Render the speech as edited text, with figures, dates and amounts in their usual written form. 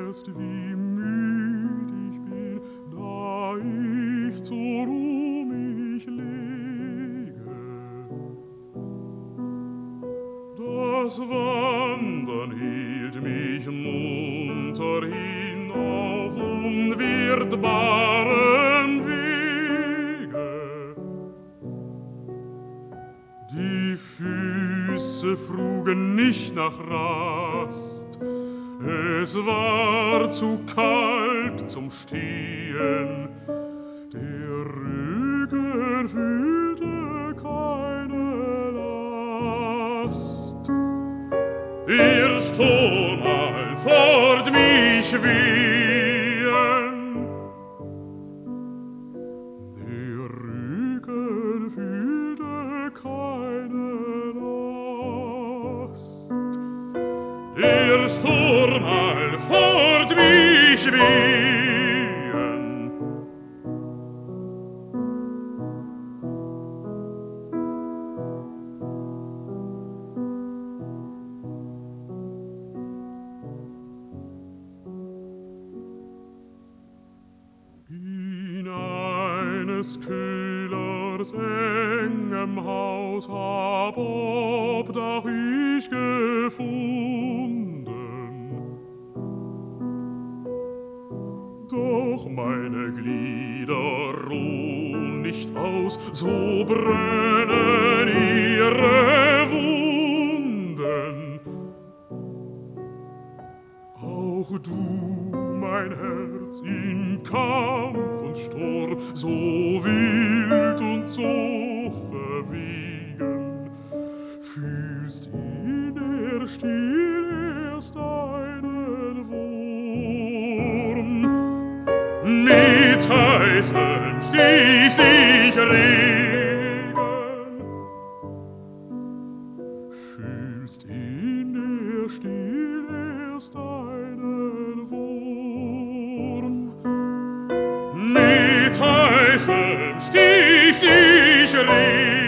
erst, wie müd ich bin, da ich zur Ruh mich lege. Das Wandern hielt mich munter hin auf unwirtbarem Wege. Die Füße frugen nicht nach Rast, es war zu kalt zum Stehen, der Rücken fühlte keine Last. Der Sturm half fort mich wehen, der Rücken fühlte keine Last. Der Sturm half fort mich wehen. In eines Köhlers engem Haus hab Obdach ich gefunden. Doch meine Glieder ruhen nicht aus, so brennen ihre Wunden. Auch du, mein Herz, in Kampf und Sturm, so wild und so verwegen, fühlst in der Still erst einen Wurm. Mit heißem Stich sich regen, fühlst in der Still erst einen Wurm. Mit heißem Stich sich regen,